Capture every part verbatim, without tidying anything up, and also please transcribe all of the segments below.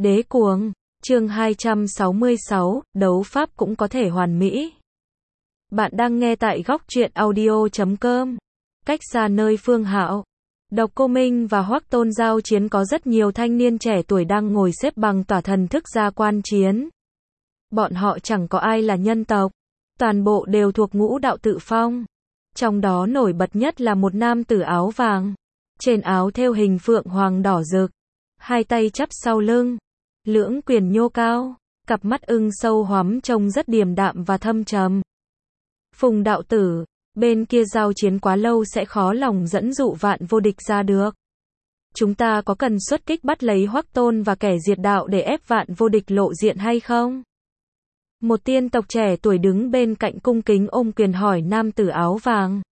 Đế cuồng, chương hai trăm sáu mươi sáu, đấu pháp cũng có thể hoàn mỹ. Bạn đang nghe tại góc truyện audio chấm com. Cách xa nơi Phương Hạo, Độc Cô Minh và Hoắc Tôn giao chiến có rất nhiều thanh niên trẻ tuổi đang ngồi xếp bằng tỏa thần thức ra quan chiến. Bọn họ chẳng có ai là nhân tộc, toàn bộ đều thuộc ngũ đạo tự phong. Trong đó nổi bật nhất là một nam tử áo vàng, trên áo thêu hình phượng hoàng đỏ rực, hai tay chắp sau lưng, lưỡng quyền nhô cao, cặp mắt ưng sâu hoắm trông rất điềm đạm và thâm trầm. Phùng đạo tử, bên kia giao chiến quá lâu sẽ khó lòng dẫn dụ Vạn Vô Địch ra được. Chúng ta có cần xuất kích bắt lấy Hoắc Tôn và kẻ diệt đạo để ép Vạn Vô Địch lộ diện hay không? Một tiên tộc trẻ tuổi đứng bên cạnh cung kính ôm quyền hỏi nam tử áo vàng.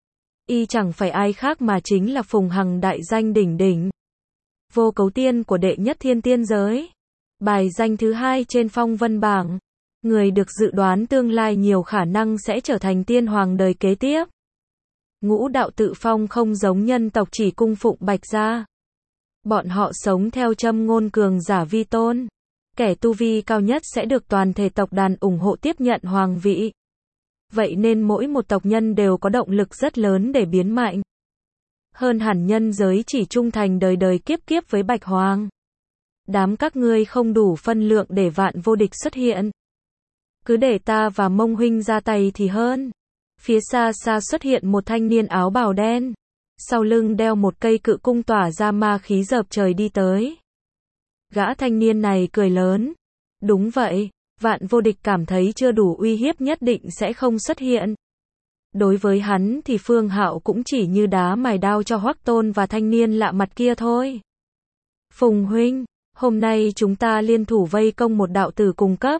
Y chẳng phải ai khác mà chính là Phùng Hằng, đại danh đỉnh đỉnh, vô cấu tiên của đệ nhất thiên tiên giới, bài danh thứ hai trên phong vân bảng, người được dự đoán tương lai nhiều khả năng sẽ trở thành tiên hoàng đời kế tiếp. Ngũ đạo tự phong không giống nhân tộc chỉ cung phụng Bạch gia. Bọn họ sống theo châm ngôn cường giả vi tôn. Kẻ tu vi cao nhất sẽ được toàn thể tộc đàn ủng hộ tiếp nhận hoàng vị. Vậy nên mỗi một tộc nhân đều có động lực rất lớn để biến mạnh. Hơn hẳn nhân giới chỉ trung thành đời đời kiếp kiếp với Bạch Hoàng. Đám các ngươi không đủ phân lượng để Vạn Vô Địch xuất hiện. Cứ để ta và Mông huynh ra tay thì hơn. Phía xa xa xuất hiện một thanh niên áo bào đen, sau lưng đeo một cây cự cung tỏa ra ma khí dợp trời đi tới. Gã thanh niên này cười lớn. Đúng vậy, Vạn Vô Địch cảm thấy chưa đủ uy hiếp nhất định sẽ không xuất hiện. Đối với hắn thì Phương Hạo cũng chỉ như đá mài đao cho Hoắc Tôn và thanh niên lạ mặt kia thôi. Phùng huynh, hôm nay chúng ta liên thủ vây công một đạo tử cùng cấp.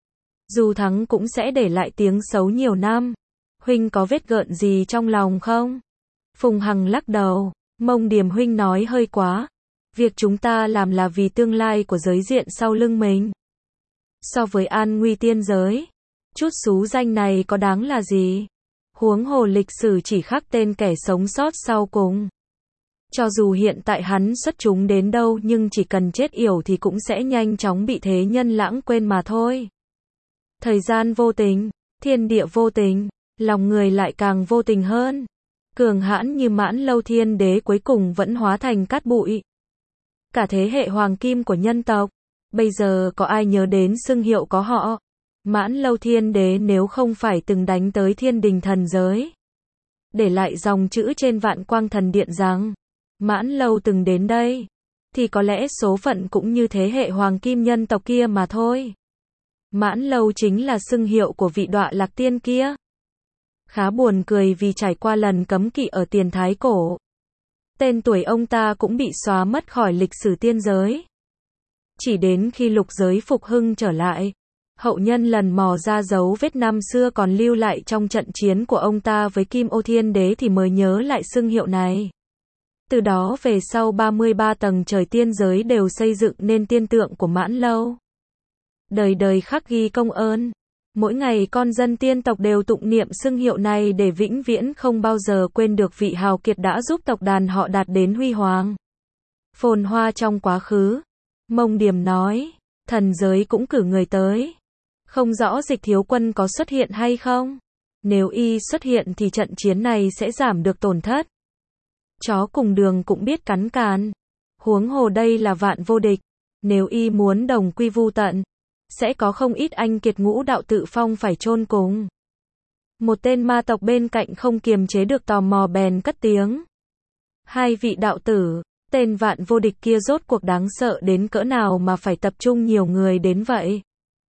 Dù thắng cũng sẽ để lại tiếng xấu nhiều năm. Huynh có vết gợn gì trong lòng không? Phùng Hằng lắc đầu. Mông Điềm huynh nói hơi quá. Việc chúng ta làm là vì tương lai của giới diện sau lưng mình. So với an nguy tiên giới, chút xú danh này có đáng là gì? Huống hồ lịch sử chỉ khắc tên kẻ sống sót sau cùng. Cho dù hiện tại hắn xuất chúng đến đâu nhưng chỉ cần chết yểu thì cũng sẽ nhanh chóng bị thế nhân lãng quên mà thôi. Thời gian vô tình, thiên địa vô tình, lòng người lại càng vô tình hơn. Cường hãn như Mãn Lâu Thiên Đế cuối cùng vẫn hóa thành cát bụi. Cả thế hệ hoàng kim của nhân tộc, bây giờ có ai nhớ đến xưng hiệu có họ? Mãn Lâu Thiên Đế nếu không phải từng đánh tới thiên đình thần giới, để lại dòng chữ trên Vạn Quang Thần Điện rằng Mãn Lâu từng đến đây, thì có lẽ số phận cũng như thế hệ hoàng kim nhân tộc kia mà thôi. Mãn Lâu chính là xưng hiệu của vị đọa lạc tiên kia. Khá buồn cười vì trải qua lần cấm kỵ ở tiền thái cổ, tên tuổi ông ta cũng bị xóa mất khỏi lịch sử tiên giới. Chỉ đến khi lục giới phục hưng trở lại, hậu nhân lần mò ra dấu vết năm xưa còn lưu lại trong trận chiến của ông ta với Kim Ô Thiên Đế thì mới nhớ lại xưng hiệu này. Từ đó về sau ba mươi ba tầng trời tiên giới đều xây dựng nên tiên tượng của Mãn Lâu. Đời đời khắc ghi công ơn. Mỗi ngày con dân tiên tộc đều tụng niệm xưng hiệu này để vĩnh viễn không bao giờ quên được vị hào kiệt đã giúp tộc đàn họ đạt đến huy hoàng, phồn hoa trong quá khứ. Mông Điềm nói, thần giới cũng cử người tới. Không rõ Dịch thiếu quân có xuất hiện hay không? Nếu y xuất hiện thì trận chiến này sẽ giảm được tổn thất. Chó cùng đường cũng biết cắn càn. Huống hồ đây là Vạn Vô Địch. Nếu y muốn đồng quy vu tận, sẽ có không ít anh kiệt ngũ đạo tự phong phải chôn cùng. Một tên ma tộc bên cạnh không kiềm chế được tò mò bèn cất tiếng. Hai vị đạo tử, tên Vạn Vô Địch kia rốt cuộc đáng sợ đến cỡ nào mà phải tập trung nhiều người đến vậy?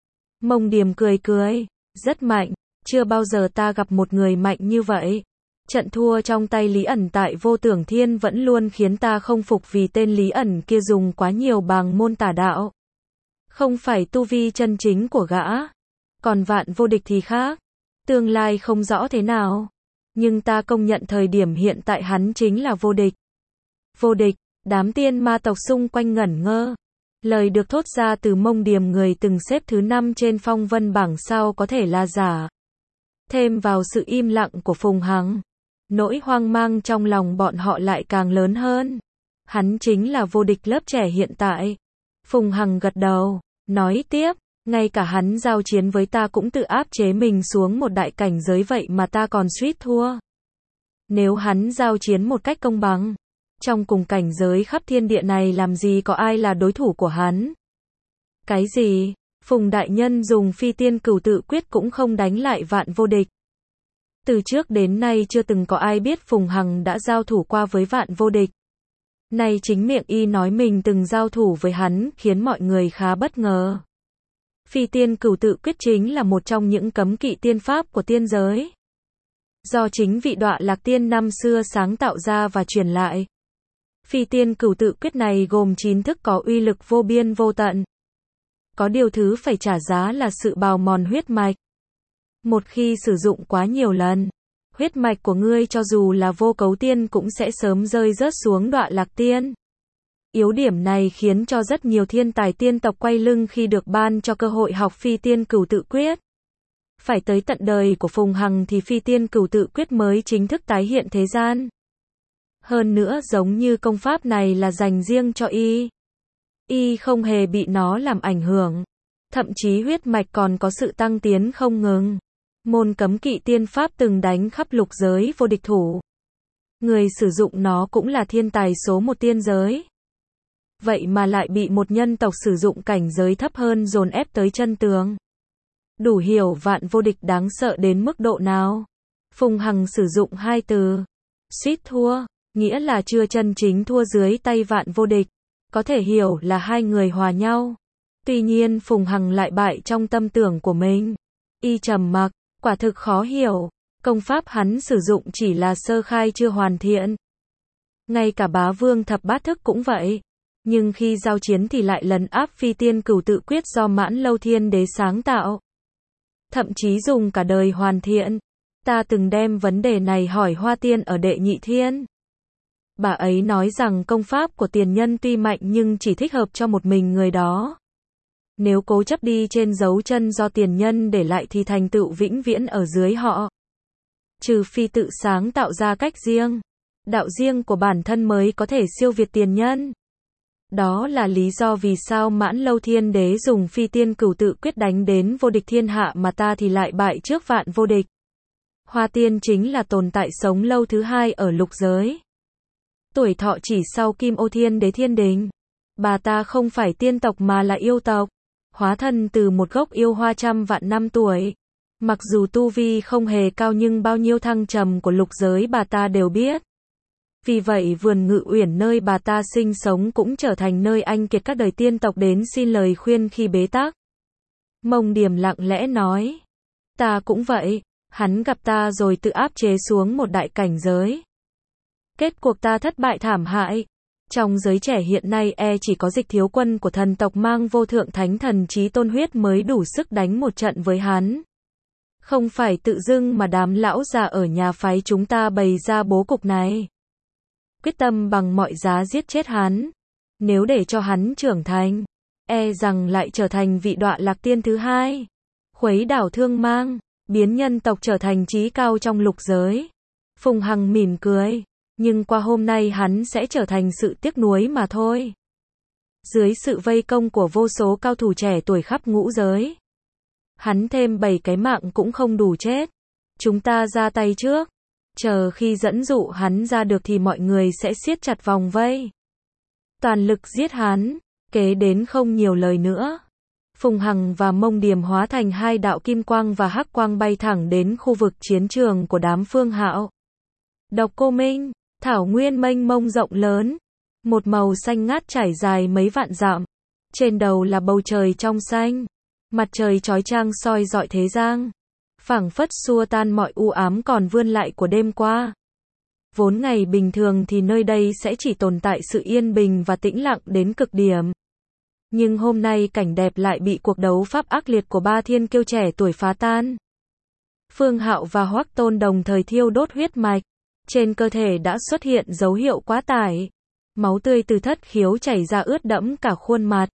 Mông Điềm cười cười, rất mạnh, chưa bao giờ ta gặp một người mạnh như vậy. Trận thua trong tay Lý ẩn tại Vô Tưởng Thiên vẫn luôn khiến ta không phục vì tên Lý ẩn kia dùng quá nhiều bàng môn tà đạo. Không phải tu vi chân chính của gã. Còn Vạn Vô Địch thì khác. Tương lai không rõ thế nào. Nhưng ta công nhận thời điểm hiện tại hắn chính là vô địch. Vô địch, đám tiên ma tộc xung quanh ngẩn ngơ. Lời được thốt ra từ Mông Điềm, người từng xếp thứ năm trên phong vân bảng, sao có thể là giả. Thêm vào sự im lặng của Phùng Hằng, nỗi hoang mang trong lòng bọn họ lại càng lớn hơn. Hắn chính là vô địch lớp trẻ hiện tại. Phùng Hằng gật đầu, nói tiếp, ngay cả hắn giao chiến với ta cũng tự áp chế mình xuống một đại cảnh giới vậy mà ta còn suýt thua. Nếu hắn giao chiến một cách công bằng, trong cùng cảnh giới khắp thiên địa này làm gì có ai là đối thủ của hắn. Cái gì? Phùng đại nhân dùng phi tiên cửu tự quyết cũng không đánh lại vạn vô địch. Từ trước đến nay chưa từng có ai biết Phùng Hằng đã giao thủ qua với vạn vô địch. Nay chính miệng y nói mình từng giao thủ với hắn, khiến mọi người khá bất ngờ. Phi tiên cửu tự quyết chính là một trong những cấm kỵ tiên pháp của tiên giới. Do chính vị Đọa Lạc Tiên năm xưa sáng tạo ra và truyền lại. Phi tiên cửu tự quyết này gồm chín thức có uy lực vô biên vô tận. Có điều thứ phải trả giá là sự bào mòn huyết mạch. Một khi sử dụng quá nhiều lần, huyết mạch của ngươi cho dù là vô cấu tiên cũng sẽ sớm rơi rớt xuống Đọa Lạc Tiên. Yếu điểm này khiến cho rất nhiều thiên tài tiên tộc quay lưng khi được ban cho cơ hội học phi tiên cửu tự quyết. Phải tới tận đời của Phùng Hằng thì phi tiên cửu tự quyết mới chính thức tái hiện thế gian. Hơn nữa giống như công pháp này là dành riêng cho y. Y không hề bị nó làm ảnh hưởng. Thậm chí huyết mạch còn có sự tăng tiến không ngừng. Môn cấm kỵ tiên pháp từng đánh khắp lục giới vô địch thủ. Người sử dụng nó cũng là thiên tài số một tiên giới. Vậy mà lại bị một nhân tộc sử dụng cảnh giới thấp hơn dồn ép tới chân tường. Đủ hiểu vạn vô địch đáng sợ đến mức độ nào. Phùng Hằng sử dụng hai từ suýt thua, nghĩa là chưa chân chính thua dưới tay vạn vô địch. Có thể hiểu là hai người hòa nhau. Tuy nhiên Phùng Hằng lại bại trong tâm tưởng của mình. Y trầm mặc, quả thực khó hiểu. Công pháp hắn sử dụng chỉ là sơ khai chưa hoàn thiện. Ngay cả bá vương thập bát thức cũng vậy. Nhưng khi giao chiến thì lại lấn áp phi tiên cửu tự quyết do Mãn Lâu Thiên Đế sáng tạo. Thậm chí dùng cả đời hoàn thiện. Ta từng đem vấn đề này hỏi Hoa Tiên ở Đệ Nhị Thiên. Bà ấy nói rằng công pháp của tiền nhân tuy mạnh nhưng chỉ thích hợp cho một mình người đó. Nếu cố chấp đi trên dấu chân do tiền nhân để lại thì thành tựu vĩnh viễn ở dưới họ. Trừ phi tự sáng tạo ra cách riêng, đạo riêng của bản thân mới có thể siêu việt tiền nhân. Đó là lý do vì sao Mãn Lâu Thiên Đế dùng phi tiên cửu tự quyết đánh đến vô địch thiên hạ mà ta thì lại bại trước vạn vô địch. Hoa Tiên chính là tồn tại sống lâu thứ hai ở lục giới. Tuổi thọ chỉ sau Kim Ô Thiên Đế Thiên Đình. Bà ta không phải tiên tộc mà là yêu tộc. Hóa thân từ một gốc yêu hoa trăm vạn năm tuổi. Mặc dù tu vi không hề cao nhưng bao nhiêu thăng trầm của lục giới bà ta đều biết. Vì vậy vườn Ngự Uyển nơi bà ta sinh sống cũng trở thành nơi anh kiệt các đời tiên tộc đến xin lời khuyên khi bế tắc. Mông Điềm lặng lẽ nói. Ta cũng vậy, hắn gặp ta rồi tự áp chế xuống một đại cảnh giới. Kết cuộc ta thất bại thảm hại. Trong giới trẻ hiện nay e chỉ có Dịch Thiếu Quân của thần tộc mang vô thượng thánh thần chí tôn huyết mới đủ sức đánh một trận với hắn. Không phải tự dưng mà đám lão già ở nhà phái chúng ta bày ra bố cục này. Quyết tâm bằng mọi giá giết chết hắn. Nếu để cho hắn trưởng thành, e rằng lại trở thành vị Đọa Lạc Tiên thứ hai. Khuấy đảo thương mang, biến nhân tộc trở thành chí cao trong lục giới. Phùng Hằng mỉm cười. Nhưng qua hôm nay hắn sẽ trở thành sự tiếc nuối mà thôi. Dưới sự vây công của vô số cao thủ trẻ tuổi khắp ngũ giới. Hắn thêm bảy cái mạng cũng không đủ chết. Chúng ta ra tay trước. Chờ khi dẫn dụ hắn ra được thì mọi người sẽ siết chặt vòng vây. Toàn lực giết hắn. Kế đến không nhiều lời nữa. Phùng Hằng và Mông Điềm hóa thành hai đạo kim quang và hắc quang bay thẳng đến khu vực chiến trường của đám Phương Hạo. Độc Cô Minh. Thảo nguyên mênh mông rộng lớn, một màu xanh ngát trải dài mấy vạn dặm. Trên đầu là bầu trời trong xanh, mặt trời chói chang soi rọi thế gian, phảng phất xua tan mọi u ám còn vươn lại của đêm qua. Vốn ngày bình thường thì nơi đây sẽ chỉ tồn tại sự yên bình và tĩnh lặng đến cực điểm. Nhưng hôm nay cảnh đẹp lại bị cuộc đấu pháp ác liệt của ba thiên kiêu trẻ tuổi phá tan. Phương Hạo và Hoắc Tôn đồng thời thiêu đốt huyết mạch. Trên cơ thể đã xuất hiện dấu hiệu quá tải. Máu tươi từ thất khiếu chảy ra ướt đẫm cả khuôn mặt.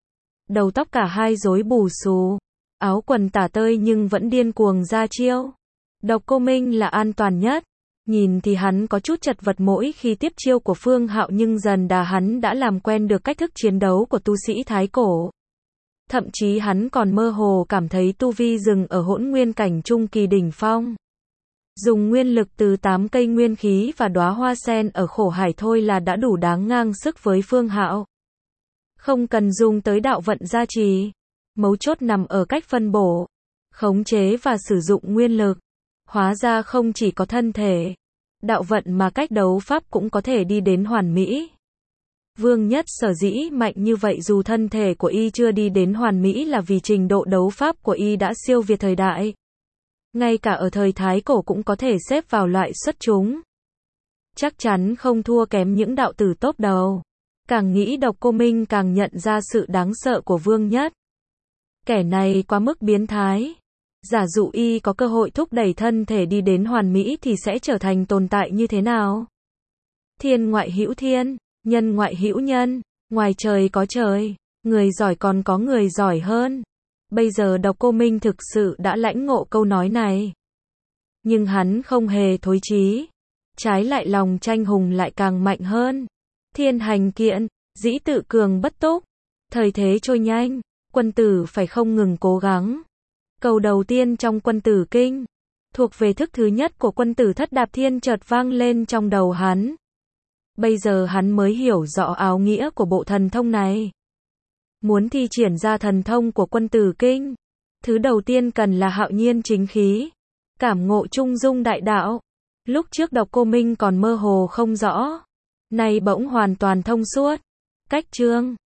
Đầu tóc cả hai rối bù xù. Áo quần tả tơi nhưng vẫn điên cuồng ra chiêu. Độc Cô Minh là an toàn nhất. Nhìn thì hắn có chút chật vật mỗi khi tiếp chiêu của Phương Hạo, nhưng dần đà hắn đã làm quen được cách thức chiến đấu của tu sĩ thái cổ. Thậm chí hắn còn mơ hồ cảm thấy tu vi dừng ở hỗn nguyên cảnh trung kỳ đỉnh phong. Dùng nguyên lực từ tám cây nguyên khí và đóa hoa sen ở khổ hải thôi là đã đủ đáng ngang sức với Phương Hạo. Không cần dùng tới đạo vận gia trì. Mấu chốt nằm ở cách phân bổ, khống chế và sử dụng nguyên lực. Hóa ra không chỉ có thân thể, đạo vận mà cách đấu pháp cũng có thể đi đến hoàn mỹ. Vương Nhất sở dĩ mạnh như vậy dù thân thể của y chưa đi đến hoàn mỹ là vì trình độ đấu pháp của y đã siêu việt thời đại. Ngay cả ở thời Thái Cổ cũng có thể xếp vào loại xuất chúng. Chắc chắn không thua kém những đạo tử top đầu. Càng nghĩ Độc Cô Minh càng nhận ra sự đáng sợ của Vương Nhất. Kẻ này quá mức biến thái. Giả dụ y có cơ hội thúc đẩy thân thể đi đến hoàn mỹ thì sẽ trở thành tồn tại như thế nào? Thiên ngoại hữu thiên, nhân ngoại hữu nhân, ngoài trời có trời, người giỏi còn có người giỏi hơn. Bây giờ Độc Cô Minh thực sự đã lãnh ngộ câu nói này. Nhưng hắn không hề thối chí. Trái lại lòng tranh hùng lại càng mạnh hơn. Thiên hành kiện, dĩ tự cường bất túc. Thời thế trôi nhanh, quân tử phải không ngừng cố gắng. Câu đầu tiên trong Quân Tử Kinh, thuộc về thức thứ nhất của Quân Tử Thất Đạp Thiên chợt vang lên trong đầu hắn. Bây giờ hắn mới hiểu rõ áo nghĩa của bộ thần thông này. Muốn thi triển ra thần thông của Quân Tử Kinh, thứ đầu tiên cần là hạo nhiên chính khí, cảm ngộ trung dung đại đạo. Lúc trước Độc Cô Minh còn mơ hồ không rõ, nay bỗng hoàn toàn thông suốt. Cách chương